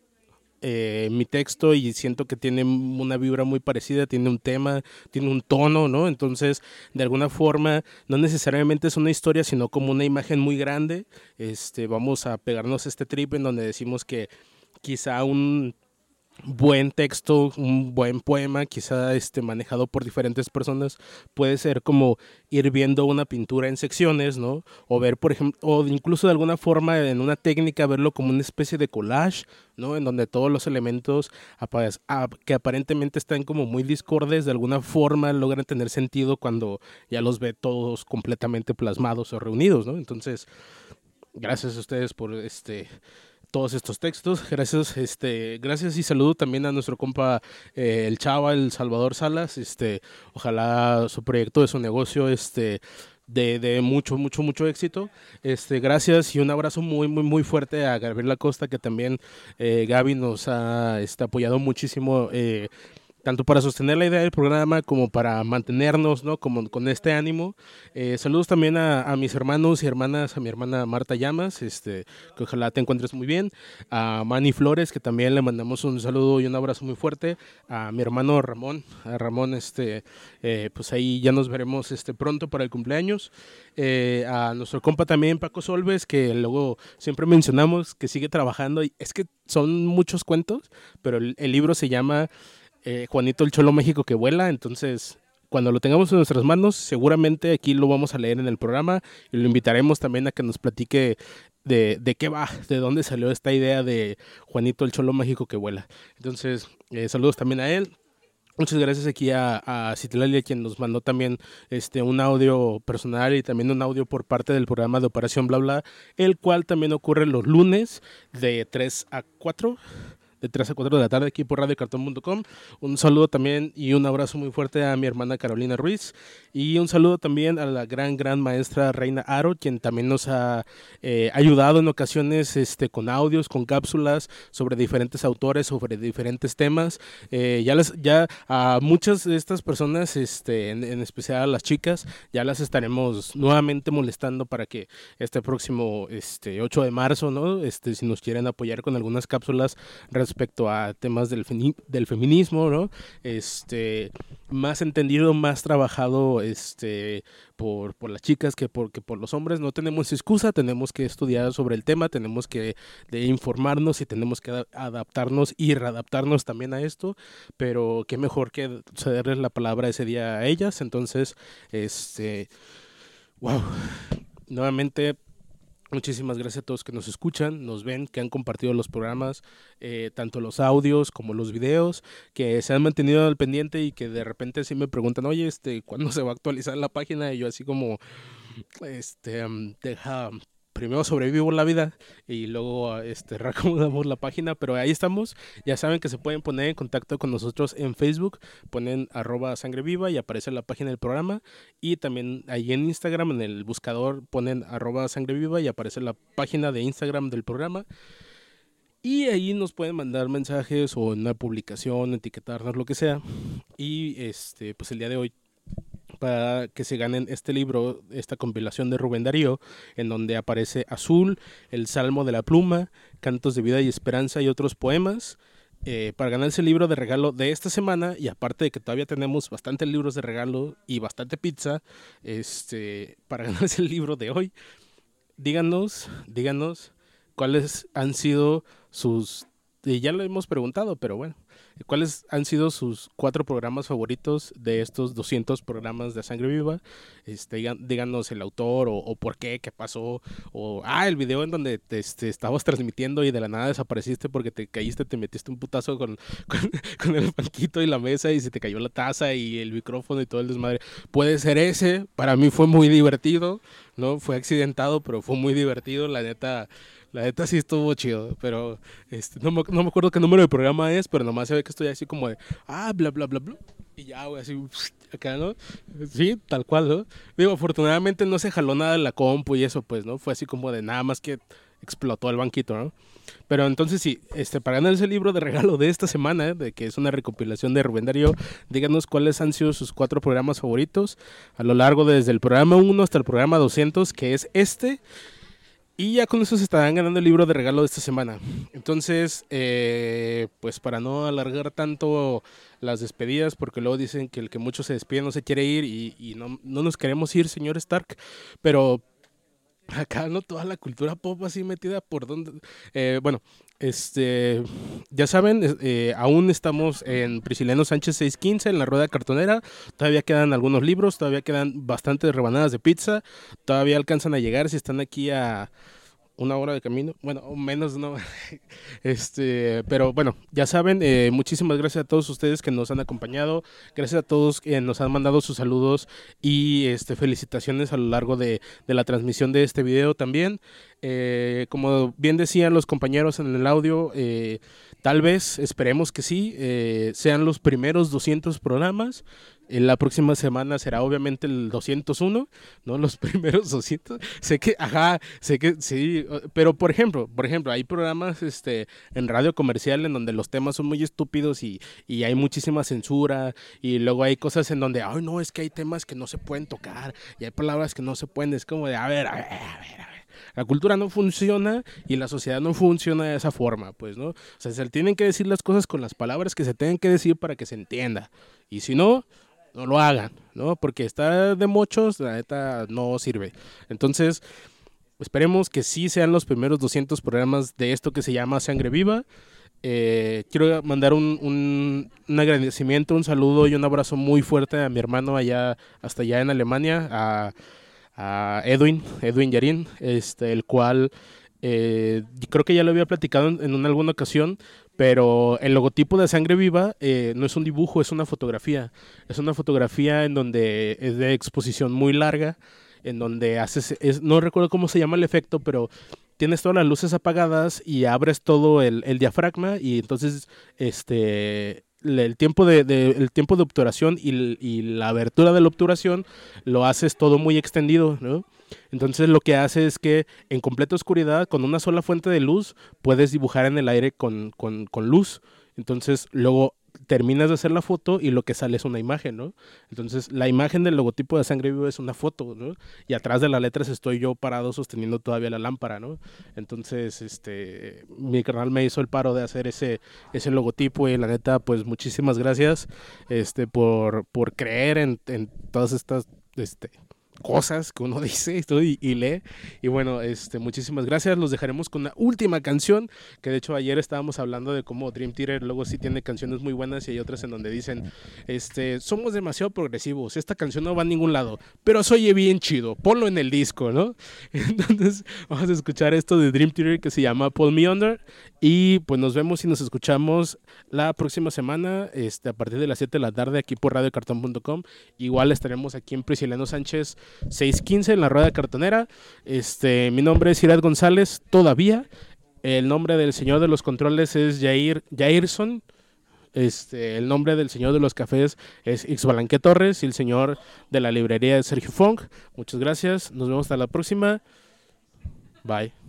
eh, mi texto y siento que tiene una vibra muy parecida, tiene un tema, tiene un tono, ¿no? Entonces, de alguna forma, no necesariamente es una historia, sino como una imagen muy grande. Este, vamos a pegarnos este trip en donde decimos que quizá un buen texto, un buen poema, quizá este, manejado por diferentes personas, puede ser como ir viendo una pintura en secciones, ¿no? O ver, por ejemplo, o incluso de alguna forma en una técnica verlo como una especie de collage, ¿no? En donde todos los elementos que aparentemente están como muy discordes, de alguna forma logran tener sentido cuando ya los ve todos completamente plasmados o reunidos, ¿no? Entonces, gracias a ustedes por este... todos estos textos, gracias, este, gracias y saludo también a nuestro compa eh, el Chava, el Salvador Salas, este, ojalá su proyecto de su negocio, este, de, de mucho, mucho, mucho éxito, este, gracias y un abrazo muy, muy, muy fuerte a Gabriela Costa, que también eh, Gaby nos ha este, apoyado muchísimo, eh, tanto para sostener la idea del programa como para mantenernos, ¿no? Como con este ánimo. Eh, saludos también a, a mis hermanos y hermanas, a mi hermana Marta Llamas, este, que ojalá te encuentres muy bien. A Manny Flores, que también le mandamos un saludo y un abrazo muy fuerte. A mi hermano Ramón, a Ramón, este, eh, pues ahí ya nos veremos este, pronto para el cumpleaños. Eh, a nuestro compa también, Paco Solves, que luego siempre mencionamos que sigue trabajando. Y es que son muchos cuentos, pero el, el libro se llama... Eh, Juanito el Cholo México que vuela, entonces cuando lo tengamos en nuestras manos seguramente aquí lo vamos a leer en el programa y lo invitaremos también a que nos platique de, de qué va, de dónde salió esta idea de Juanito el Cholo México que vuela. Entonces eh, saludos también a él. Muchas gracias aquí a, a Citlali, quien nos mandó también este, un audio personal y también un audio por parte del programa de Operación Bla Bla, el cual también ocurre los lunes de tres a cuatro. De tres a cuatro de la tarde aquí por radio cartón punto com. Un saludo también y un abrazo muy fuerte a mi hermana Carolina Ruiz y un saludo también a la gran, gran maestra Reina Aro, quien también nos ha eh, ayudado en ocasiones este, con audios, con cápsulas sobre diferentes autores, sobre diferentes temas. Eh, ya, les, ya a muchas de estas personas, este, en, en especial a las chicas, ya las estaremos nuevamente molestando para que este próximo este, ocho de marzo, ¿no? Este, si nos quieren apoyar con algunas cápsulas respecto a temas del, del feminismo, ¿no? Este, más entendido, más trabajado este, por, por las chicas que por, que por los hombres. No tenemos excusa, tenemos que estudiar sobre el tema, tenemos que de informarnos y tenemos que adaptarnos y readaptarnos también a esto, pero qué mejor que cederles la palabra ese día a ellas. Entonces, este, wow, nuevamente muchísimas gracias a todos que nos escuchan, nos ven, que han compartido los programas, eh, tanto los audios como los videos, que se han mantenido al pendiente y que de repente sí me preguntan, oye, este, ¿cuándo se va a actualizar la página? Y yo así como, este, um, deja, primero sobrevivo la vida y luego este, reacomodamos la página, pero ahí estamos. Ya saben que se pueden poner en contacto con nosotros en Facebook, ponen arroba sangre viva y aparece la página del programa, y también ahí en Instagram en el buscador ponen arroba sangre viva y aparece la página de Instagram del programa. Y ahí nos pueden mandar mensajes o en una publicación, etiquetarnos, lo que sea. Y este, pues el día de hoy, para que se ganen este libro, esta compilación de Rubén Darío, en donde aparece Azul, El Salmo de la Pluma, Cantos de Vida y Esperanza y otros poemas. Eh, para ganarse el libro de regalo de esta semana, y aparte de que todavía tenemos bastantes libros de regalo y bastante pizza, este, para ganarse el libro de hoy, díganos, díganos cuáles han sido sus, y ya lo hemos preguntado, pero bueno, cuáles han sido sus cuatro programas favoritos de estos doscientos programas de Sangre Viva. Este, digan, díganos el autor o, o por qué, qué pasó, o ah, el video en donde te, este, estabas transmitiendo y de la nada desapareciste porque te caíste, te metiste un putazo con, con, con el banquito y la mesa y se te cayó la taza y el micrófono y todo el desmadre. Puede ser ese, para mí fue muy divertido, ¿no? Fue accidentado, pero fue muy divertido, la neta. La neta sí estuvo chido, pero este, no, me, no me acuerdo qué número de programa es, pero nomás se ve que estoy así como de, ah, bla, bla, bla, bla, y ya, güey, así, acá, ¿no? Sí, tal cual, ¿no? Digo, afortunadamente no se jaló nada en la compu y eso, pues, ¿no? Fue así como de nada más que explotó el banquito, ¿no? Pero entonces sí, este, para ganar ese libro de regalo de esta semana, de que es una recopilación de Rubén Darío, díganos cuáles han sido sus cuatro programas favoritos a lo largo desde el programa uno hasta el programa doscientos, que es este. Y ya con eso se estarán ganando el libro de regalo de esta semana. Entonces, eh, pues para no alargar tanto las despedidas, porque luego dicen que el que mucho se despide no se quiere ir y, y no, no nos queremos ir, señor Stark. Pero acá no toda la cultura pop así metida por donde... Eh, bueno, este ya saben, eh, aún estamos en Prisciliano Sánchez seiscientos quince en la Rueda Cartonera. Todavía quedan algunos libros, todavía quedan bastantes rebanadas de pizza. Todavía alcanzan a llegar si están aquí a una hora de camino, bueno, o menos, no, este, pero bueno, ya saben, eh, muchísimas gracias a todos ustedes que nos han acompañado, gracias a todos que nos han mandado sus saludos y este, felicitaciones a lo largo de, de la transmisión de este video también. Eh, como bien decían los compañeros en el audio, eh, tal vez, esperemos que sí, eh, sean los primeros doscientos programas. En la próxima semana será obviamente el doscientos uno, ¿no? Los primeros doscientos. Sé que, ajá, sé que sí, pero por ejemplo, por ejemplo, hay programas este en radio comercial en donde los temas son muy estúpidos y, y hay muchísima censura, y luego hay cosas en donde, ay, no, es que hay temas que no se pueden tocar y hay palabras que no se pueden, es como de, a ver, a ver, a ver, a ver. La cultura no funciona y la sociedad no funciona de esa forma, pues, ¿no? O sea, se tienen que decir las cosas con las palabras que se tienen que decir para que se entienda. Y si no, no lo hagan, ¿no? Porque está de mochos, la neta no sirve. Entonces, esperemos que sí sean los primeros doscientos programas de esto que se llama Sangre Viva. Eh, quiero mandar un, un, un agradecimiento, un saludo y un abrazo muy fuerte a mi hermano allá, hasta allá en Alemania, a, a Edwin, Edwin Yarin, este, el cual eh, creo que ya lo había platicado en, en una, alguna ocasión, pero el logotipo de Sangre Viva eh, no es un dibujo, es una fotografía. Es una fotografía en donde es de exposición muy larga, en donde haces, es, no recuerdo cómo se llama el efecto, pero tienes todas las luces apagadas y abres todo el, el diafragma y entonces este el tiempo de, de el tiempo de obturación y, y la abertura de la obturación lo haces todo muy extendido, ¿no? Entonces lo que hace es que en completa oscuridad, con una sola fuente de luz, puedes dibujar en el aire con, con, con luz. Entonces luego terminas de hacer la foto y lo que sale es una imagen, ¿no? Entonces la imagen del logotipo de Sangre Viva es una foto, ¿no? Y atrás de las letras estoy yo parado sosteniendo todavía la lámpara, ¿no? Entonces, este, mi canal me hizo el paro de hacer ese, ese logotipo y la neta, pues muchísimas gracias, este, por, por creer en, en todas estas, este... cosas que uno dice y, y lee. Y bueno, este, muchísimas gracias. Los dejaremos con una última canción, que de hecho ayer estábamos hablando de cómo Dream Theater luego sí tiene canciones muy buenas y hay otras en donde dicen, este, somos demasiado progresivos, esta canción no va a ningún lado, pero se oye bien chido, ponlo en el disco, ¿no? Entonces vamos a escuchar esto de Dream Theater que se llama Pull Me Under, y pues nos vemos y nos escuchamos la próxima semana, este, a partir de las siete de la tarde aquí por radio cartón punto com. Igual estaremos aquí en Prisciliano Sánchez seiscientos quince en la Rueda Cartonera. Este, mi nombre es Irad González, todavía. El nombre del señor de los controles es Jair Jairson. Este, el nombre del señor de los cafés es Ixbalanque Torres y el señor de la librería es Sergio Fong. Muchas gracias. Nos vemos hasta la próxima. Bye.